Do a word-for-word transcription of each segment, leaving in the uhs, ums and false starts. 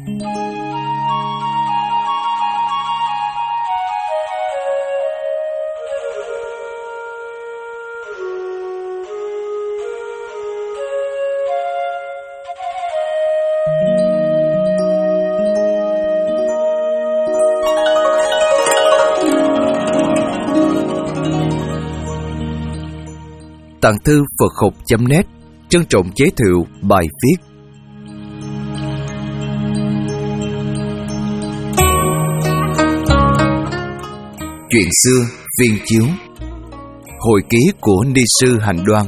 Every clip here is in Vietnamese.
Tạng thư Phật học chấm net trân trọng giới thiệu bài viết Chuyện xưa Viên Chiếu, hồi ký của Ni sư Hạnh Đoan.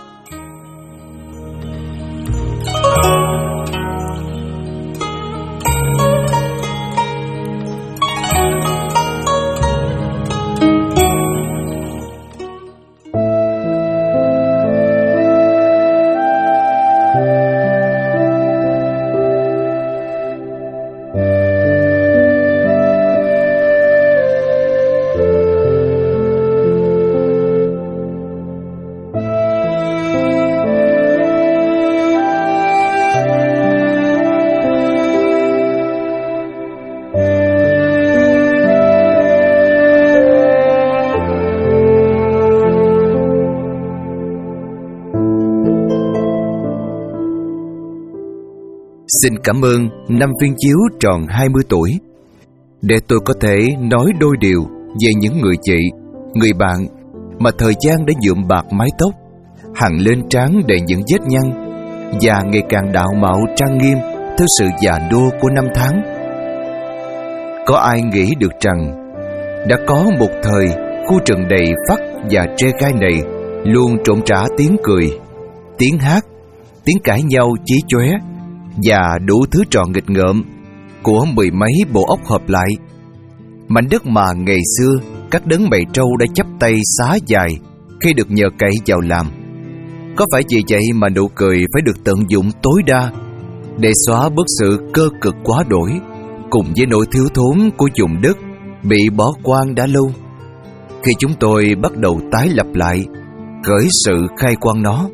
Xin cảm ơn năm Viên Chiếu tròn hai mươi tuổi, để tôi có thể nói đôi điều về những người chị, người bạn mà thời gian đã nhuộm bạc mái tóc, hằn lên trán đầy những vết nhăn và ngày càng đạo mạo trang nghiêm theo sự già nua của năm tháng. Có ai nghĩ được rằng đã có một thời khu rừng đầy phắc và tre gai này luôn trộn trả tiếng cười, tiếng hát, tiếng cãi nhau chí chóe và đủ thứ trò nghịch ngợm của mười mấy bộ óc hợp lại. Mảnh đất mà ngày xưa các đấng bầy trâu đã chắp tay xá dài khi được nhờ cậy vào làm. Có phải vì vậy mà nụ cười phải được tận dụng tối đa để xóa bớt sự cơ cực quá đổi cùng với nỗi thiếu thốn của vùng đất bị bỏ quang đã lâu, khi chúng tôi bắt đầu tái lập lại, khởi sự khai quang nó.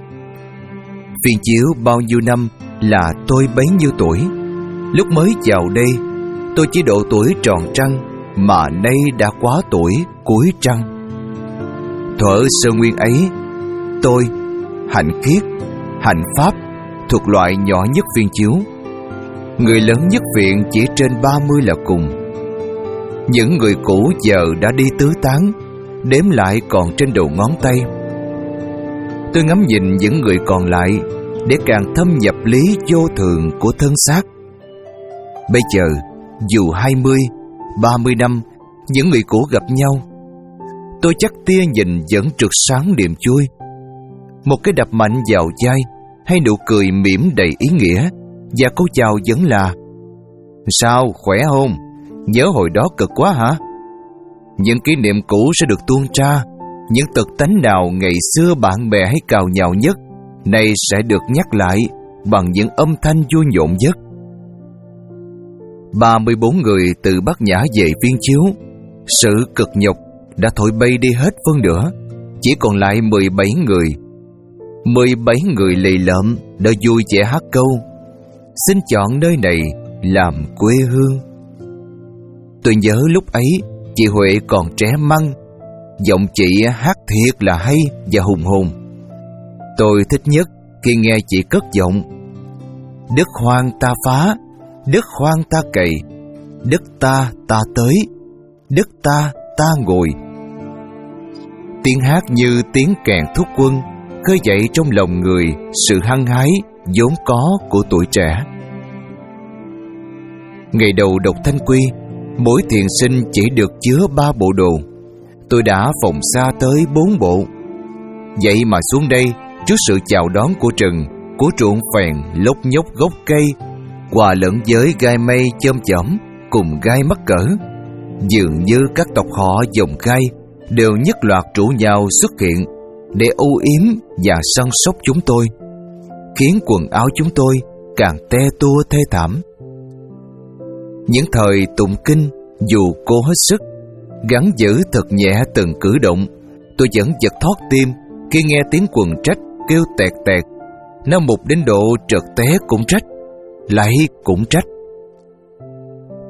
Viên Chiếu bao nhiêu năm là tôi bấy nhiêu tuổi. Lúc mới vào đây, tôi chỉ độ tuổi tròn trăng, mà nay đã quá tuổi cuối trăng. Thuở sơ nguyên ấy, tôi, Hạnh Khiết, Hạnh Pháp thuộc loại nhỏ nhất Viên Chiếu. Người lớn nhất viện chỉ trên ba mươi là cùng. Những người cũ giờ đã đi tứ tán, đếm lại còn trên đầu ngón tay. Tôi ngắm nhìn những người còn lại để càng thâm nhập lý vô thường của thân xác. Bây giờ, dù hai mươi, ba mươi năm, những người cũ gặp nhau, tôi chắc tia nhìn vẫn trực sáng điềm vui. Một cái đập mạnh vào vai, hay nụ cười mỉm đầy ý nghĩa, và câu chào vẫn là: "Sao, khỏe không? Nhớ hồi đó cực quá hả?" Những kỷ niệm cũ sẽ được tuôn ra. Những tật tánh nào ngày xưa bạn bè hay cào nhào nhất, nay sẽ được nhắc lại bằng những âm thanh vui nhộn nhất. ba mươi bốn người từ Bát Nhã về Viên Chiếu. Sự cực nhọc đã thổi bay đi hết phân nửa, chỉ còn lại mười bảy người. mười bảy người lì lợm đã vui vẻ hát câu: "Xin chọn nơi này làm quê hương." Tôi nhớ lúc ấy chị Huệ còn trẻ măng, giọng chị hát thiệt là hay và hùng hồn. Tôi thích nhất khi nghe chị cất giọng: "Đất hoang ta phá, đất hoang ta cày, đất ta ta tới, đất ta ta ngồi." Tiếng hát như tiếng kèn thúc quân, khơi dậy trong lòng người sự hăng hái vốn có của tuổi trẻ. Ngày đầu đọc Thanh Quy, mỗi thiền sinh chỉ được chứa ba bộ đồ. Tôi đã phòng xa tới bốn bộ. Vậy mà xuống đây, trước sự chào đón của rừng, của ruộng phèn lốc nhốc gốc cây, hòa lẫn với gai mây chôm chởm cùng gai mắc cỡ, dường như các tộc họ dòng gai đều nhất loạt rủ nhau xuất hiện để âu yếm và săn sóc chúng tôi, khiến quần áo chúng tôi càng te tua thê thảm. Những thời tụng kinh, dù cố hết sức gắng giữ thật nhẹ từng cử động, tôi vẫn giật thót tim khi nghe tiếng quần trách kêu tẹt tẹt. Nó mục đến độ trật té cũng trách, lại cũng trách,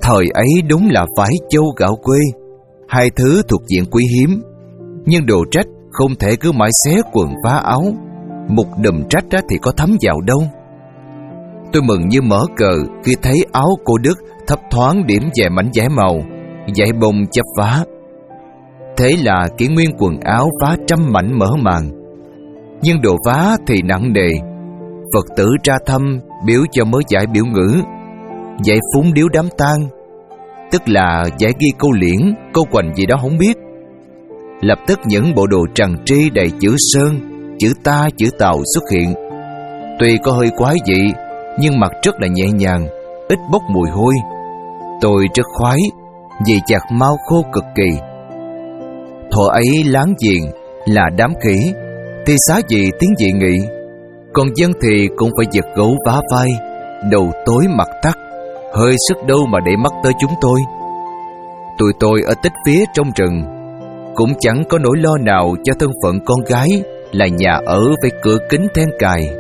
Thời ấy đúng là vải châu gạo quê, hai thứ thuộc diện quý hiếm. Nhưng đồ trách không thể cứ mãi xé quần vá áo, một đùm trách thì có thấm vào đâu. Tôi mừng như mở cờ khi thấy áo cô Đức thấp thoáng điểm về mảnh vải màu, vải bông chắp vá. Thế là kỷ nguyên quần áo vá trăm mảnh mở màn. Nhưng đồ vá thì nặng nề. Phật tử tra thăm biểu cho mớ vải biểu ngữ, vải phúng điếu đám tang, tức là vải ghi câu liễn, câu quành gì đó không biết. Lập tức những bộ đồ trằn tri đầy chữ Sơn, chữ Ta, chữ Tàu xuất hiện. Tuy có hơi quái dị, nhưng mặc rất là nhẹ nhàng, ít bốc mùi hôi. Tôi rất khoái, vì chạc mau khô cực kỳ. Thuở ấy láng giềng là đám khỉ, thì xá gì tiếng dị nghị. Còn dân thì cũng phải giật gấu vá vai, đầu tối mặt tắt, hơi sức đâu mà để mắt tới chúng tôi. Tụi tôi ở tích phía trong rừng, cũng chẳng có nỗi lo nào cho thân phận con gái là nhà ở với cửa kính then cài.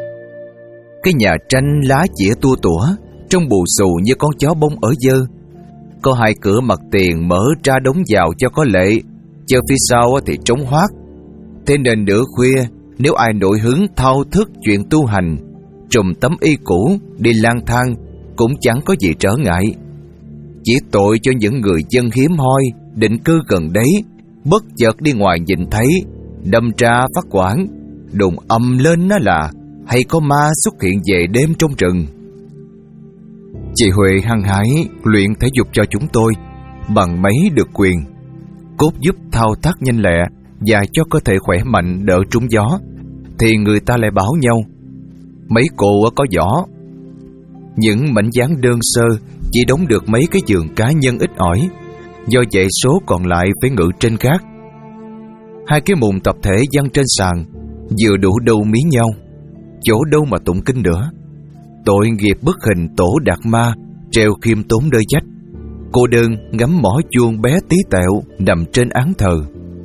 Cái nhà tranh lá chĩa tua tủa, trong bù xù như con chó bông ở dơ. Có hai cửa mặt tiền mở ra đống vào cho có lệ, chờ phía sau thì trống hoác. Thế nên nửa khuya, nếu ai nổi hứng thao thức chuyện tu hành, trùm tấm y cũ đi lang thang cũng chẳng có gì trở ngại. Chỉ tội cho những người dân hiếm hoi định cư gần đấy, bất chợt đi ngoài nhìn thấy, đâm ra phát quản, đùng ầm lên nó là hay có ma xuất hiện về đêm trong rừng. Chị Huệ hăng hái luyện thể dục cho chúng tôi bằng máy được quyền, cốt giúp thao tác nhanh lẹ và cho cơ thể khỏe mạnh đỡ trúng gió. Thì người ta lại bảo nhau, mấy cô có võ. Những mảnh dáng đơn sơ chỉ đóng được mấy cái giường cá nhân ít ỏi, do vậy số còn lại phải ngự trên gác. Hai cái mùng tập thể văng trên sàn, vừa đủ đầu mí nhau, chỗ đâu mà tụng kinh nữa. Tội nghiệp bức hình Tổ Đạt Ma treo khiêm tốn đôi dách, cô đơn ngắm mỏ chuông bé tí tẹo nằm trên án thờ.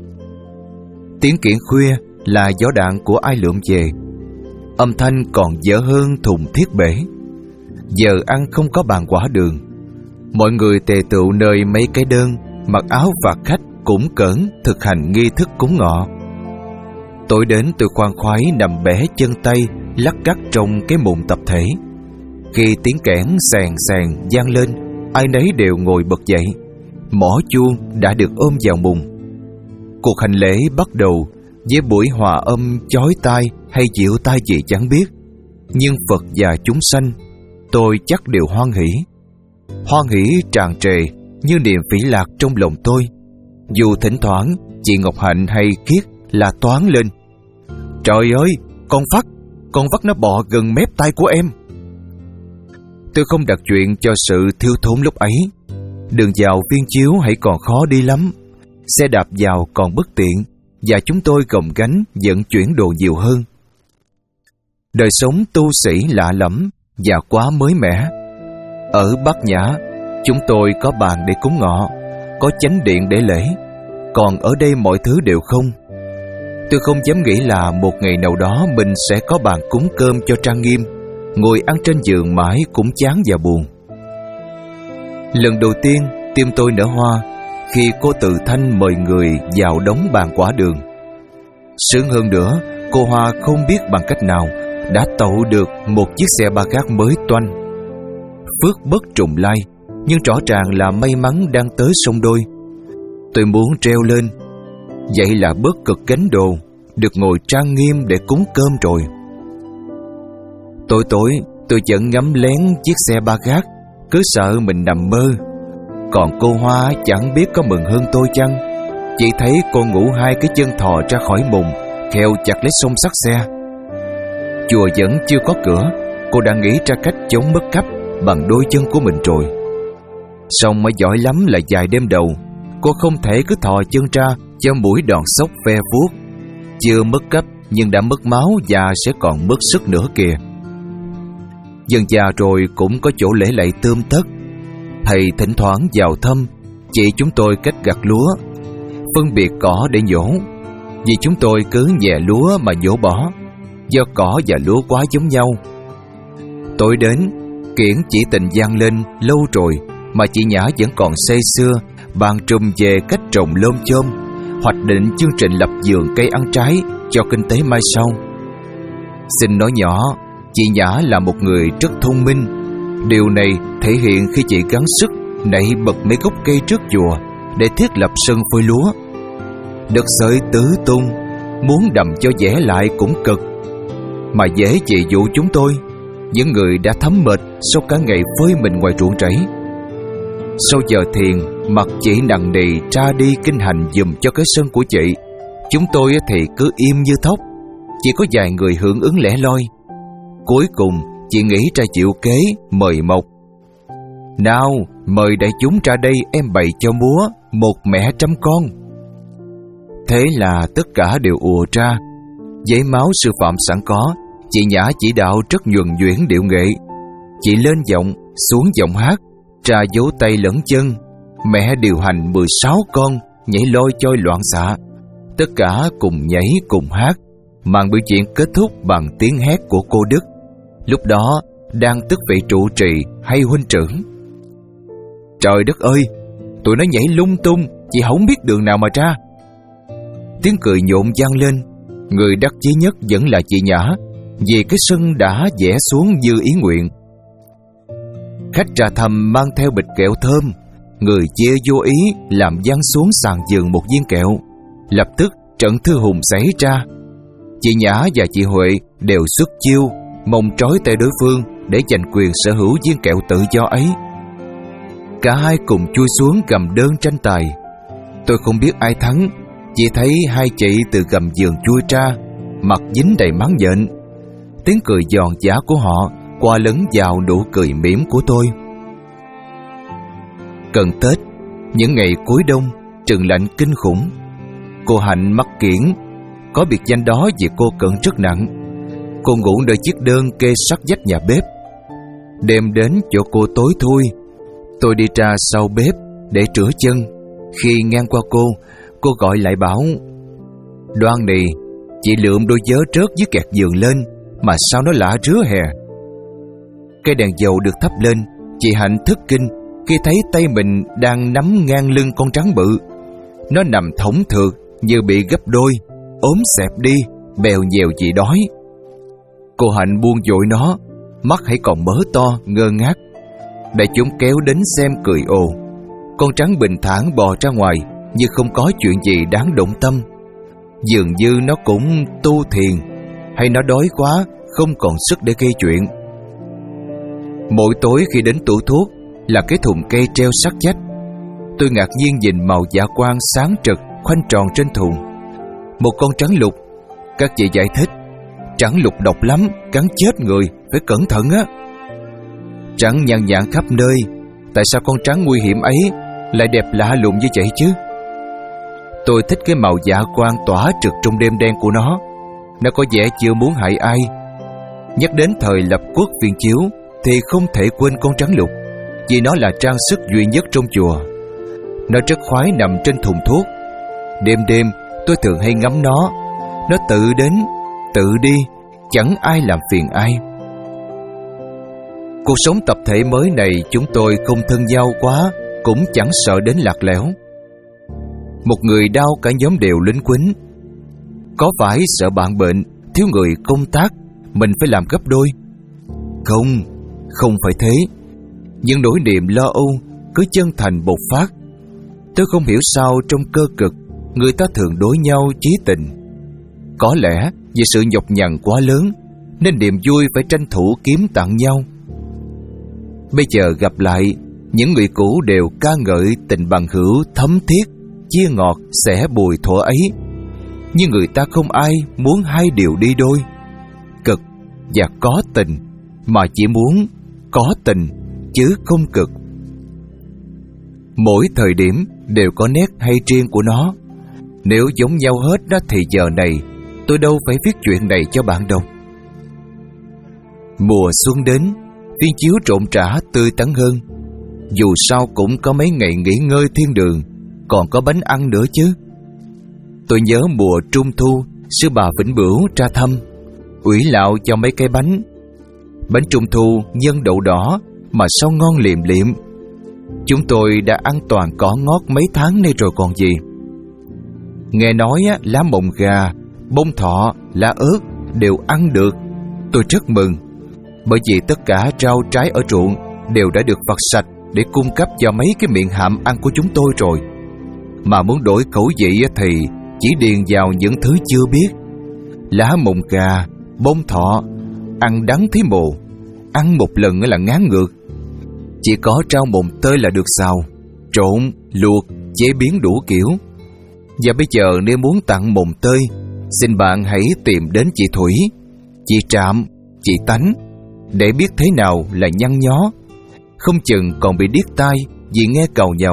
Tiếng kiển khuya là gió đạn của ai lượm về, âm thanh còn dở hơn thùng thiết bể. Giờ ăn không có bàn quả đường, mọi người tề tựu nơi mấy cái đơn, mặc áo và khách cũng cỡn thực hành nghi thức cúng ngọ. Tối đến tôi khoan khoái nằm bẻ chân tay lắc cắt trong cái mùng tập thể. Khi tiếng kẽn sàn sàn vang lên, ai nấy đều ngồi bật dậy. Mỏ chuông đã được ôm vào mùng. Cuộc hành lễ bắt đầu với buổi hòa âm chói tai hay dịu tai gì chẳng biết, nhưng Phật và chúng sanh tôi chắc đều hoan hỷ. Hoan hỷ tràn trề như niềm phỉ lạc trong lòng tôi. Dù thỉnh thoảng chị Ngọc Hạnh hay Khiết là toán lên, trời ơi, con vắt, con vắt nó bò gần mép tay của em. Tôi không đặt chuyện cho sự thiếu thốn lúc ấy. Đường vào Viên Chiếu hãy còn khó đi lắm, xe đạp vào còn bất tiện, và chúng tôi gồng gánh vận chuyển đồ nhiều hơn. Đời sống tu sĩ lạ lẫm và quá mới mẻ. Ở Bát Nhã, chúng tôi có bàn để cúng ngọ, có chánh điện để lễ, còn ở đây mọi thứ đều không. Tôi không dám nghĩ là một ngày nào đó mình sẽ có bàn cúng cơm cho trang nghiêm, ngồi ăn trên giường mãi cũng chán và buồn. Lần đầu tiên tim tôi nở hoa khi cô Từ Thanh mời người vào đóng bàn quả đường. Sướng hơn nữa, cô Hoa không biết bằng cách nào đã tậu được một chiếc xe ba gác mới toanh. Phước bất trùng lai, nhưng rõ ràng là may mắn đang tới sông đôi. Tôi muốn treo lên, vậy là bớt cực gánh đồ, được ngồi trang nghiêm để cúng cơm rồi. Tối tối tôi vẫn ngắm lén chiếc xe ba gác, cứ sợ mình nằm mơ. Còn cô Hoa chẳng biết có mừng hơn tôi chăng, chỉ thấy cô ngủ hai cái chân thò ra khỏi mùng, kheo chặt lấy song sắt xe. Chùa vẫn chưa có cửa, cô đã nghĩ ra cách chống mất cắp bằng đôi chân của mình rồi. Song mới giỏi lắm là vài đêm đầu, cô không thể cứ thò chân ra cho mũi đòn sốc ve vuốt. Chưa mất cắp nhưng đã mất máu và sẽ còn mất sức nữa kìa. Dần già rồi cũng có chỗ lễ lạy tươm tất. Thầy thỉnh thoảng vào thăm, chỉ chúng tôi cách gặt lúa, phân biệt cỏ để nhổ. Vì chúng tôi cứ nhẹ lúa mà nhổ bỏ, do cỏ và lúa quá giống nhau. Tối đến, kiển chỉ tình vang lên lâu rồi, mà chị Nhã vẫn còn say sưa bàn trùm về cách trồng lôm chôm, hoạch định chương trình lập vườn cây ăn trái cho kinh tế mai sau. Xin nói nhỏ, chị Nhã là một người rất thông minh. Điều này thể hiện khi chị gắng sức nảy bật mấy gốc cây trước chùa để thiết lập sân phơi lúa. Đất sới tứ tung, muốn đầm cho dẻ lại cũng cực, mà dễ chị dụ chúng tôi, những người đã thấm mệt sau cả ngày phơi mình ngoài ruộng rẫy. Sau giờ thiền, mặt chị nặng nề tra đi kinh hành giùm cho cái sân của chị. Chúng tôi thì cứ im như thóc, chỉ có vài người hưởng ứng lẻ loi. Cuối cùng chị nghĩ ra chịu kế mời Mộc. Nào, mời đại chúng ra đây em bày cho múa một mẹ trăm con. Thế là tất cả đều ùa ra. Giấy máu sư phạm sẵn có, chị Nhã chỉ đạo rất nhuần nhuyễn điệu nghệ. Chị lên giọng, xuống giọng hát, tra dấu tay lẫn chân. Mẹ điều hành mười sáu con nhảy lôi choi loạn xạ. Tất cả cùng nhảy cùng hát. Màn biểu diễn kết thúc bằng tiếng hét của cô Đức. Lúc đó đang tức vị trụ trì hay huynh trưởng. Trời đất ơi, tụi nó nhảy lung tung, chị không biết đường nào mà ra. Tiếng cười nhộn vang lên. Người đắc chí nhất vẫn là chị Nhã, vì cái sân đã vẽ xuống như ý nguyện. Khách trà thầm mang theo bịch kẹo thơm. Người chia vô ý làm văng xuống sàn giường một viên kẹo. Lập tức trận thư hùng xảy ra. Chị Nhã và chị Huệ đều xuất chiêu, mong trói tay đối phương để giành quyền sở hữu viên kẹo tự do ấy. Cả hai cùng chui xuống gầm đơn tranh tài. Tôi không biết ai thắng, chỉ thấy hai chị từ gầm giường chui ra, mặt dính đầy máng nhện. Tiếng cười giòn giã của họ qua lẫn vào nụ cười mỉm của tôi. Gần Tết, những ngày cuối đông, trừng lạnh kinh khủng. Cô Hạnh mắc kiển, có biệt danh đó vì cô cận rất nặng. Cô ngủ nơi chiếc đơn kê sát vách nhà bếp. Đêm đến chỗ cô tối thui, tôi đi ra sau bếp để rửa chân. Khi ngang qua cô, cô gọi lại bảo: Đoan nì, chị lượm đôi vớ trớt dưới kẹt giường lên, mà sao nó lạ rứa hè. Cây đèn dầu được thắp lên, chị Hạnh thất kinh khi thấy tay mình đang nắm ngang lưng con rắn bự. Nó nằm thõng thượt như bị gấp đôi, ốm xẹp đi, bèo nhèo chị đói. Cô Hạnh buông dội nó, mắt hãy còn mở to ngơ ngác. Đại chúng kéo đến xem cười ồ. Con rắn bình thản bò ra ngoài như không có chuyện gì đáng động tâm. Dường như nó cũng tu thiền, hay nó đói quá không còn sức để gây chuyện. Mỗi tối khi đến tủ thuốc là cái thùng cây treo sát vách. Tôi ngạc nhiên nhìn màu dạ quang sáng trực khoanh tròn trên thùng. Một con trắng lục. Các chị giải thích, trắng lục độc lắm, cắn chết người, phải cẩn thận á. Trắng nhàn nhản khắp nơi, tại sao con trắng nguy hiểm ấy lại đẹp lạ lùng như vậy chứ? Tôi thích cái màu dạ quang tỏa trực trong đêm đen của nó. Nó có vẻ chưa muốn hại ai. Nhắc đến thời lập quốc viên chiếu thì không thể quên con trắng lục, vì nó là trang sức duy nhất trong chùa. Nó rất khoái nằm trên thùng thuốc. Đêm đêm tôi thường hay ngắm nó. Nó tự đến, tự đi, chẳng ai làm phiền ai. Cuộc sống tập thể mới này chúng tôi không thân giao quá, cũng chẳng sợ đến lạc lẽo. Một người đau cả nhóm đều lính quýnh. Có phải sợ bạn bệnh, thiếu người công tác, mình phải làm gấp đôi? Không, không phải thế. Nhưng nỗi niềm lo âu cứ chân thành bộc phát. Tôi không hiểu sao trong cơ cực người ta thường đối nhau chí tình. Có lẽ vì sự nhọc nhằn quá lớn nên niềm vui phải tranh thủ kiếm tặng nhau. Bây giờ gặp lại, những người cũ đều ca ngợi tình bằng hữu thấm thiết, chia ngọt sẻ bùi thuở ấy. Nhưng người ta không ai muốn hai điều đi đôi, cực và có tình, mà chỉ muốn có tình chứ không cực. Mỗi thời điểm đều có nét hay riêng của nó. Nếu giống nhau hết đó thì giờ này tôi đâu phải viết chuyện này cho bạn đâu. Mùa xuân đến, viên chiếu trộn trả tươi tắn hơn. Dù sao cũng có mấy ngày nghỉ ngơi thiên đường, còn có bánh ăn nữa chứ. Tôi nhớ mùa trung thu, sư bà Vĩnh Bửu ra thăm, ủy lạo cho mấy cái bánh. Bánh trung thu nhân đậu đỏ mà sao ngon liệm liệm. Chúng tôi đã ăn toàn cỏ ngót mấy tháng nay rồi còn gì. Nghe nói á, lá mồng gà, bông thọ, lá ớt đều ăn được. Tôi rất mừng, bởi vì tất cả rau trái ở ruộng đều đã được vặt sạch để cung cấp cho mấy cái miệng hạm ăn của chúng tôi rồi. Mà muốn đổi khẩu vị thì chỉ điền vào những thứ chưa biết. Lá mồng gà, bông thọ, ăn đắng thấy mồ, ăn một lần là ngán ngược. Chỉ có rau mồng tơi là được xào, trộn, luộc, chế biến đủ kiểu. Và bây giờ nếu muốn tặng mồng tơi, xin bạn hãy tìm đến chị Thủy, chị Trạm, chị Tánh để biết thế nào là nhăn nhó. Không chừng còn bị điếc tai vì nghe càu nhàu.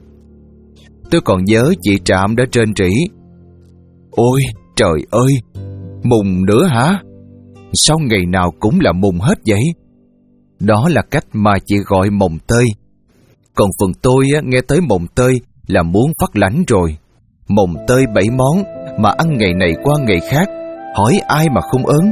Tôi còn nhớ chị Trạm đã rên rỉ: "Ôi trời ơi, mùng nữa hả? Sao ngày nào cũng là mùng hết vậy?" Đó là cách mà chị gọi mồng tơi. Còn phần tôi á, nghe tới mồng tơi là muốn phát lãnh rồi. Mồng tơi bảy món mà ăn ngày này qua ngày khác, hỏi ai mà không ớn.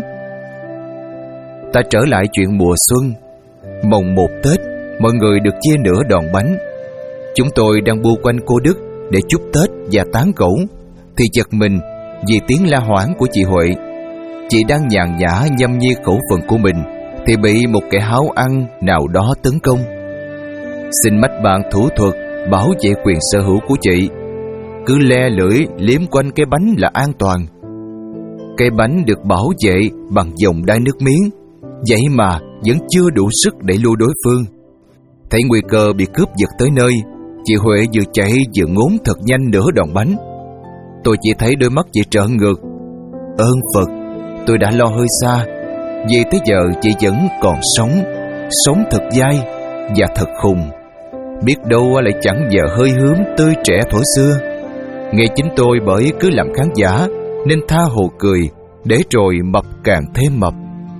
Ta trở lại chuyện mùa xuân. Mồng một Tết, mọi người được chia nửa đòn bánh. Chúng tôi đang bu quanh cô Đức để chúc Tết và tán gẫu, thì giật mình vì tiếng la hoảng của chị Huệ. Chị đang nhàn nhã nhâm nhi khẩu phần của mình thì bị một kẻ háo ăn nào đó tấn công. Xin mách bạn thủ thuật bảo vệ quyền sở hữu của chị. Cứ le lưỡi liếm quanh cái bánh là an toàn. Cái bánh được bảo vệ bằng dòng đai nước miếng, vậy mà vẫn chưa đủ sức để lưu đối phương. Thấy nguy cơ bị cướp giật tới nơi, chị Huệ vừa chạy vừa ngốn thật nhanh nửa đòn bánh. Tôi chỉ thấy đôi mắt chị trợn ngược. Ơn Phật, tôi đã lo hơi xa. Vì tới giờ chị vẫn còn sống, sống thật dai và thật khùng. Biết đâu lại chẳng giờ hơi hướm tươi trẻ thuở xưa. Nghe chính tôi bởi cứ làm khán giả nên tha hồ cười, để rồi mập càng thêm mập.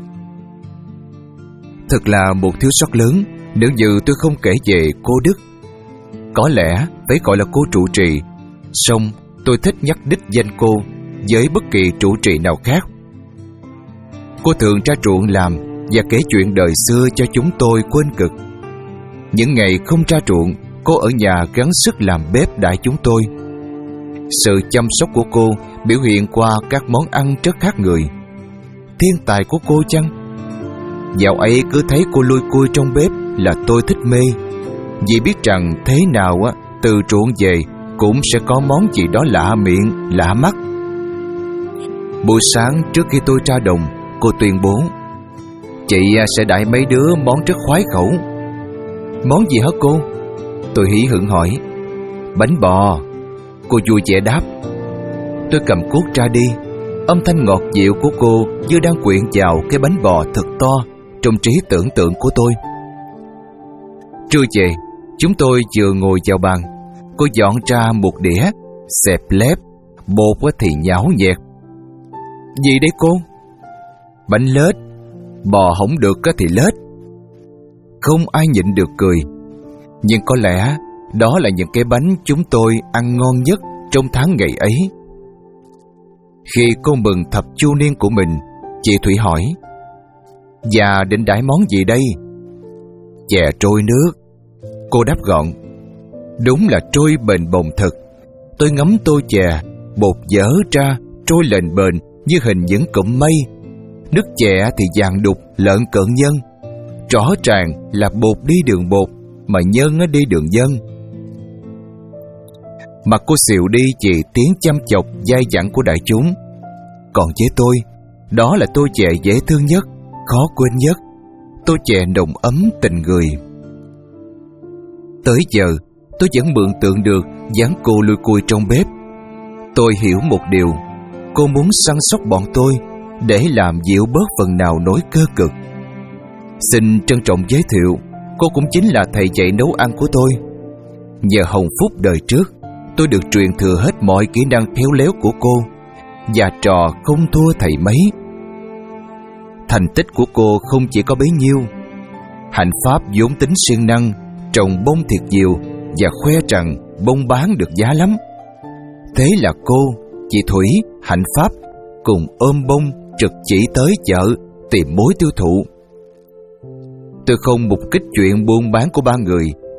Thật là một thiếu sót lớn nếu như tôi không kể về cô Đức. Có lẽ phải gọi là cô trụ trì, song tôi thích nhắc đích danh cô với bất kỳ trụ trì nào khác. Cô thường ra ruộng làm và kể chuyện đời xưa cho chúng tôi quên cực. Những ngày không ra ruộng, cô ở nhà gắng sức làm bếp đãi chúng tôi. Sự chăm sóc của cô biểu hiện qua các món ăn rất khác người. Thiên tài của cô chăng? Dạo ấy cứ thấy cô lui cui trong bếp là tôi thích mê, vì biết rằng thế nào á, từ ruộng về cũng sẽ có món gì đó lạ miệng, lạ mắt. Buổi sáng trước khi tôi ra đồng, cô tuyên bố: "Chị sẽ đãi mấy đứa món rất khoái khẩu." "Món gì hả cô?" Tôi hí hửng hỏi. "Bánh bò." Cô vui vẻ đáp. Tôi cầm cuốc ra đi. Âm thanh ngọt dịu của cô như đang quyện vào cái bánh bò thật to trong trí tưởng tượng của tôi. Trưa về, chúng tôi vừa ngồi vào bàn, cô dọn ra một đĩa, xẹp lép, bột thì nhão nhẹt. "Gì đấy cô?" "Bánh lết. Bò không được thì lết." Không ai nhịn được cười. Nhưng có lẽ đó là những cái bánh chúng tôi ăn ngon nhất trong tháng ngày ấy. Khi cô mừng thập chu niên của mình, chị Thủy hỏi: "Và định đãi món gì đây?" "Chè trôi nước." Cô đáp gọn. Đúng là trôi bền bồng thật. Tôi ngắm tô chè, bột dở ra, trôi lềnh bềnh như hình những cụm mây. Nước chè thì vàng đục, lợn cợn nhân. Rõ ràng là bột đi đường bột, mà nhân đi đường dân. Mặt cô xịu đi vì tiếng chăm chọc dai dẳng của đại chúng. Còn với tôi, đó là tô chè dễ thương nhất, khó quên nhất. Tô chè nồng ấm tình người. Tới giờ, tôi vẫn mường tượng được dáng cô lui cui trong bếp. Tôi hiểu một điều: cô muốn săn sóc bọn tôi để làm dịu bớt phần nào nỗi cơ cực. Xin trân trọng giới thiệu, cô cũng chính là thầy dạy nấu ăn của tôi. Nhờ hồng phúc đời trước, tôi được truyền thừa hết mọi kỹ năng khéo léo của cô, và trò không thua thầy mấy. Thành tích của cô không chỉ có bấy nhiêu. Hạnh Pháp vốn tính siêng năng, trồng bông thiệt nhiều và khoe rằng bông bán được giá lắm. Thế là cô, chị Thủy, Hạnh Pháp cùng ôm bông trực chỉ tới chợ tìm mối tiêu thụ. Tôi không mục kích chuyện buôn bán của ba người,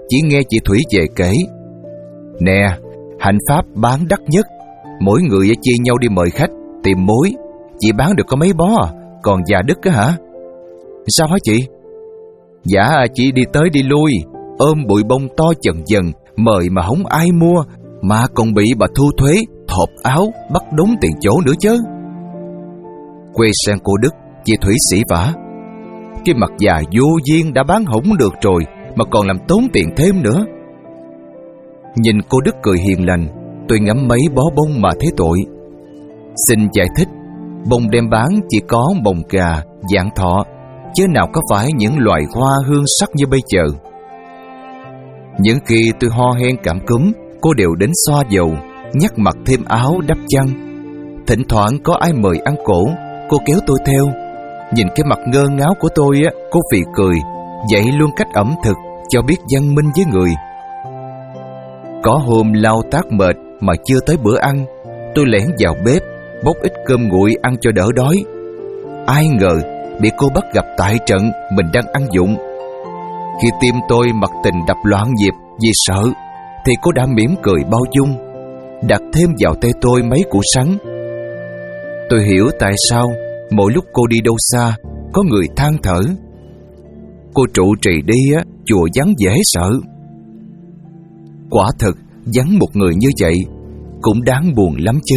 chỉ nghe chị Thủy về kể: "Nè, hạnh pháp bán đắt nhất, mỗi người chia nhau đi mời khách, tìm mối. Chị bán được có mấy bó à, còn già đứt á hả?" "Sao hả chị?" "Dạ, chị đi tới đi lui, ôm bụi bông to chần dần, mời mà không ai mua, mà còn bị bà thu thuế, thộp áo, bắt đóng tiền chỗ nữa chứ." Quay sang cô Đức, chị Thủy sỉ vả: "Cái mặt già vô duyên đã bán hỏng được rồi, mà còn làm tốn tiền thêm nữa." Nhìn cô Đức cười hiền lành, tôi ngắm mấy bó bông mà thấy tội. Xin giải thích, bông đem bán chỉ có bông gà, vạn thọ, chứ nào có phải những loài hoa hương sắc như bây giờ. Những khi tôi ho hen cảm cúm, cô đều đến xoa dầu, nhắc mặc thêm áo đắp chăn. Thỉnh thoảng có ai mời ăn cổ, cô kéo tôi theo. Nhìn cái mặt ngơ ngáo của tôi á, cô phì cười, dạy luôn cách ẩm thực cho biết văn minh với người. Có hôm lao tác mệt mà chưa tới bữa ăn, tôi lẻn vào bếp bốc ít cơm nguội ăn cho đỡ đói. Ai ngờ bị cô bắt gặp tại trận mình đang ăn vụng. Khi tim tôi mặc tình đập loạn nhịp vì sợ, thì cô đã mỉm cười bao dung, đặt thêm vào tay tôi mấy củ sắn. Tôi hiểu tại sao mỗi lúc cô đi đâu xa, có người than thở: "Cô trụ trì đi á, chùa vắng dễ sợ." Quả thực vắng một người như vậy cũng đáng buồn lắm chứ.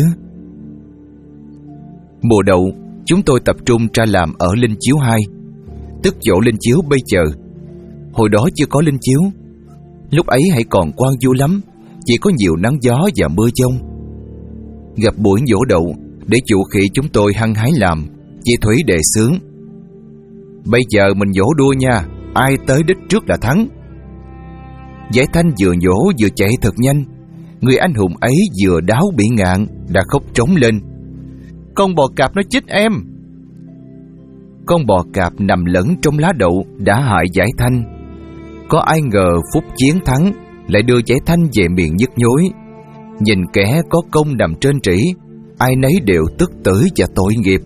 Mùa đậu, chúng tôi tập trung ra làm ở Linh Chiếu hai, tức dỗ Linh Chiếu bây giờ. Hồi đó chưa có Linh Chiếu. Lúc ấy hãy còn quang du lắm, chỉ có nhiều nắng gió và mưa giông. Gặp buổi dỗ đậu, để chủ khỉ chúng tôi hăng hái làm, chị Thủy đề xướng: "Bây giờ mình dỗ đua nha, ai tới đích trước là thắng." Giải Thanh vừa dỗ vừa chạy thật nhanh. Người anh hùng ấy vừa đáo bị ngạn đã khóc trống lên: "Con bò cạp nó chích em!" Con bò cạp nằm lẫn trong lá đậu đã hại Giải Thanh. Có ai ngờ phút chiến thắng lại đưa Giải Thanh về miền nhức nhối. Nhìn kẻ có công nằm trên trĩ, ai nấy đều tức tử và tội nghiệp.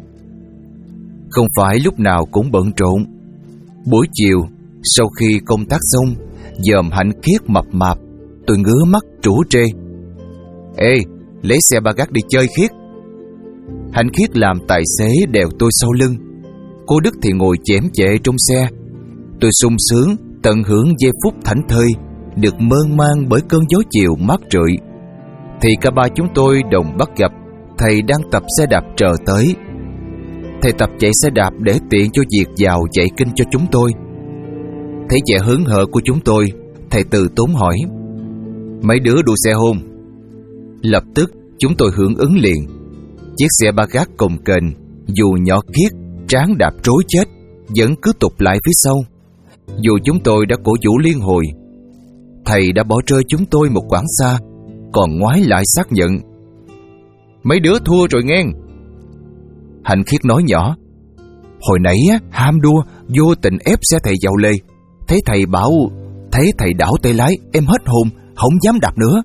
Không phải lúc nào cũng bận rộn. Buổi chiều, sau khi công tác xong, dòm Hạnh Khiết mập mạp, tôi ngứa mắt trủ trê: "Ê, lấy xe ba gác đi chơi Khiết." Hạnh Khiết làm tài xế đèo tôi sau lưng. Cô Đức thì ngồi chễm chệ trong xe. Tôi sung sướng tận hưởng giây phút thảnh thơi, được mơn man bởi cơn gió chiều mát rượi. Thì cả ba chúng tôi đồng bắt gặp thầy đang tập xe đạp chờ tới. Thầy tập chạy xe đạp để tiện cho việc vào dạy kinh cho chúng tôi. Thấy vẻ hớn hở của chúng tôi, thầy từ tốn hỏi: "Mấy đứa đua xe hôn?" Lập tức chúng tôi hưởng ứng liền. Chiếc xe ba gác cồng kềnh, dù nhỏ kiết, tráng đạp trối chết, vẫn cứ tụt lại phía sau. Dù chúng tôi đã cổ vũ liên hồi, thầy đã bỏ rơi chúng tôi một quãng xa, còn ngoái lại xác nhận: "Mấy đứa thua rồi nghe." Hạnh Khiết nói nhỏ: "Hồi nãy á, ham đua, vô tình ép xe thầy vào lề. Thấy thầy bảo, thấy thầy đảo tay lái, em hết hồn, không dám đạp nữa."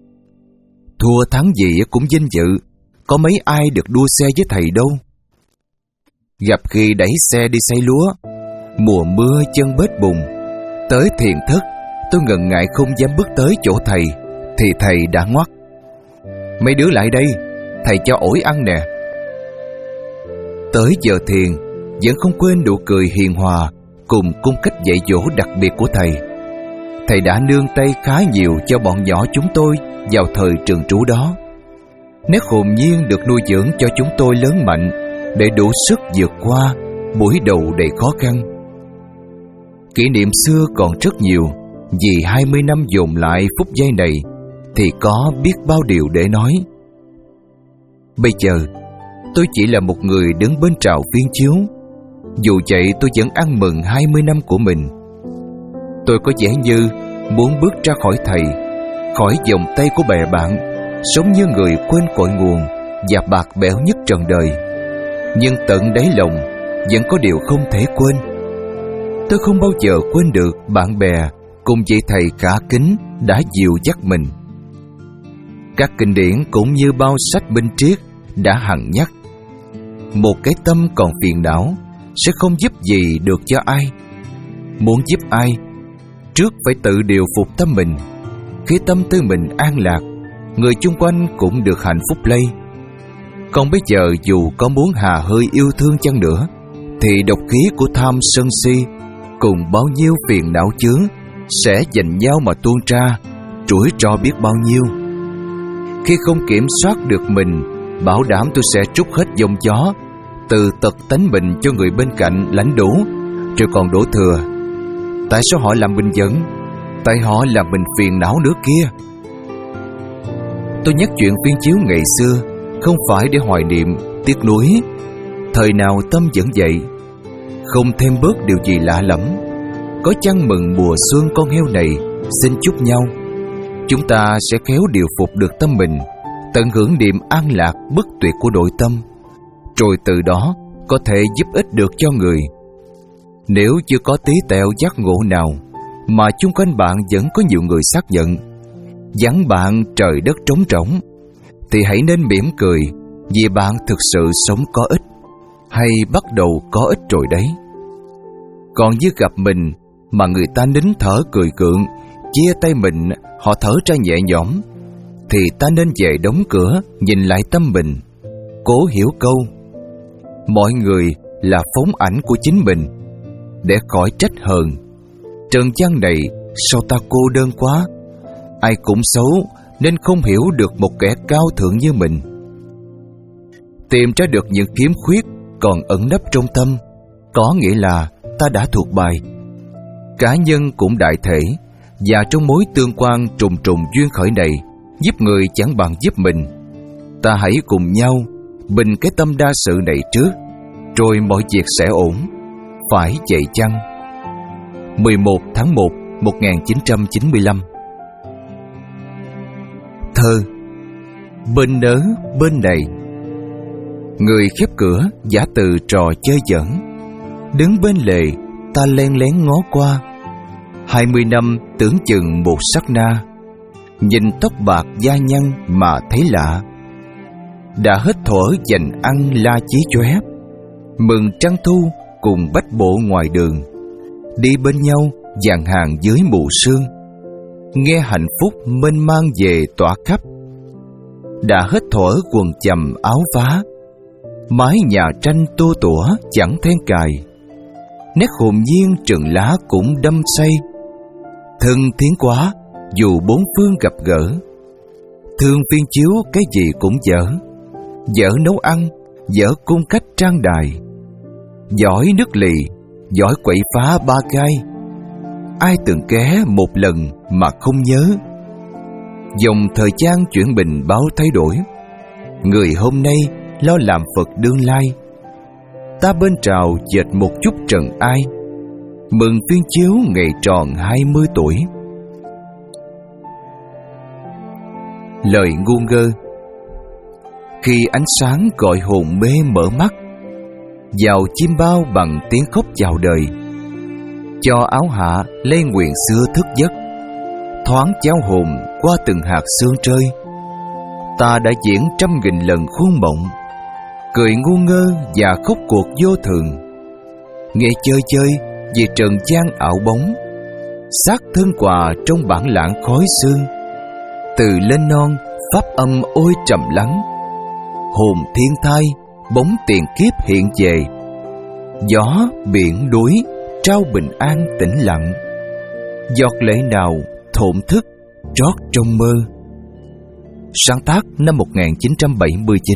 Thua thắng gì cũng vinh dự, có mấy ai được đua xe với thầy đâu. Gặp khi đẩy xe đi xây lúa, mùa mưa chân bết bùn, tới thiền thất, tôi ngần ngại không dám bước tới chỗ thầy, thì thầy đã ngoắt: "Mấy đứa lại đây, thầy cho ổi ăn nè." Tới giờ thiền, vẫn không quên nụ cười hiền hòa cùng cung cách dạy dỗ đặc biệt của thầy. Thầy đã nương tay khá nhiều cho bọn nhỏ chúng tôi vào thời trường trú đó. Nét hồn nhiên được nuôi dưỡng cho chúng tôi lớn mạnh để đủ sức vượt qua buổi đầu đầy khó khăn. Kỷ niệm xưa còn rất nhiều, vì hai mươi năm dồn lại phút giây này thì có biết bao điều để nói. Bây giờ tôi chỉ là một người đứng bên trào viên chiếu. Dù vậy tôi vẫn ăn mừng hai mươi năm của mình. Tôi có vẻ như muốn bước ra khỏi thầy, khỏi vòng tay của bè bạn, sống như người quên cội nguồn và bạc bẽo nhất trần đời. Nhưng tận đáy lòng vẫn có điều không thể quên. Tôi không bao giờ quên được bạn bè cùng vị thầy khả kính đã dìu dắt mình. Các kinh điển cũng như bao sách minh triết đã hằng nhắc: một cái tâm còn phiền não sẽ không giúp gì được cho ai. Muốn giúp ai trước phải tự điều phục tâm mình. Khi tâm tư mình an lạc, người chung quanh cũng được hạnh phúc lây. Còn bây giờ dù có muốn hà hơi yêu thương chăng nữa, thì độc khí của tham sân si cùng bao nhiêu phiền não chướng sẽ giành nhau mà tuôn ra, trũi trò biết bao nhiêu. Khi không kiểm soát được mình, bảo đảm tôi sẽ trút hết dòng gió từ tật tánh mình cho người bên cạnh lãnh đủ, rồi còn đổ thừa. Tại sao họ làm mình giận? Tại họ làm mình phiền não nữa kia. Tôi nhắc chuyện Viên Chiếu ngày xưa không phải để hoài niệm, tiếc nuối. Thời nào tâm vẫn vậy, không thêm bớt điều gì lạ lẫm. Có chăng mừng mùa xuân con heo này xin chúc nhau, chúng ta sẽ khéo điều phục được tâm mình, tận hưởng niềm an lạc bất tuyệt của nội tâm, rồi từ đó có thể giúp ích được cho người. Nếu chưa có tí tẹo giác ngộ nào, mà chung quanh bạn vẫn có nhiều người xác nhận vắng bạn trời đất trống rỗng, thì hãy nên mỉm cười, vì bạn thực sự sống có ích, hay bắt đầu có ích rồi đấy. Còn như gặp mình mà người ta nín thở cười cượng, chia tay mình họ thở ra nhẹ nhõm, thì ta nên về đóng cửa, nhìn lại tâm mình, cố hiểu câu mọi người là phóng ảnh của chính mình, để khỏi trách hờn. Trần gian này sao ta cô đơn quá, ai cũng xấu nên không hiểu được một kẻ cao thượng như mình. Tìm ra được những khiếm khuyết còn ẩn nấp trong tâm, có nghĩa là ta đã thuộc bài. Cá nhân cũng đại thể, và trong mối tương quan trùng trùng duyên khởi này, giúp người chẳng bằng giúp mình. Ta hãy cùng nhau bình cái tâm đa sự này trước, rồi mọi việc sẽ ổn. Phải vậy chăng? mười một tháng một một nghìn chín trăm chín mươi lăm. Thơ. Bên nớ bên này, người khép cửa giả từ trò chơi giỡn, đứng bên lề ta len lén ngó qua. Hai mươi năm tưởng chừng một sát na, nhìn tóc bạc da nhăn mà thấy lạ. Đã hết thuở dành ăn la chí chóe, mừng trăng thu cùng bách bộ ngoài đường, đi bên nhau dàn hàng dưới mù sương, nghe hạnh phúc mênh mang về tỏa khắp. Đã hết thuở quần chầm áo vá, mái nhà tranh tô tủa chẳng then cài, nét hồn nhiên trừng lá cũng đâm say. Thân thiến quá dù bốn phương gặp gỡ, thương Viên Chiếu cái gì cũng dở, dở nấu ăn, dở cung cách trang đài, giỏi nước lì, giỏi quậy phá ba gai. Ai từng ghé một lần mà không nhớ. Dòng thời gian chuyển bình báo thay đổi, người hôm nay lo làm Phật đương lai. Ta bên trào dệt một chút trần ai, mừng Viên Chiếu ngày tròn hai mươi tuổi. Lời ngu ngơ. Khi ánh sáng gọi hồn mê mở mắt, vào chim bao bằng tiếng khóc chào đời, cho áo hạ lê nguyện xưa thức giấc, thoáng cháo hồn qua từng hạt sương rơi. Ta đã diễn trăm nghìn lần khuôn mộng, cười ngu ngơ và khóc cuộc vô thường, nghe chơi chơi vì trần gian ảo bóng, xác thân quà trong bản lãng khói sương. Từ lên non pháp âm ôi trầm lắng, hồn thiên thai bóng tiền kiếp hiện về. Gió biển núi trao bình an tĩnh lặng, giọt lệ nào thổn thức trót trong mơ. Sáng tác năm một nghìn chín trăm bảy mươi chín.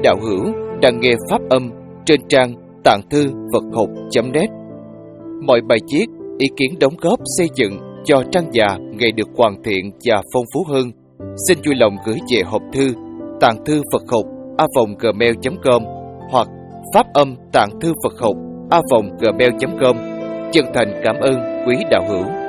đạo hữu đang nghe pháp âm trên trang tạng thư Phật học chấm net. Mọi bài viết, ý kiến đóng góp xây dựng cho trang già ngày được hoàn thiện và phong phú hơn, xin vui lòng gửi về hộp thư tạng thư Phật học a vòng gmail chấm com hoặc pháp âm tạng thư Phật học a vòng gmail chấm com. Chân thành cảm ơn quý đạo hữu.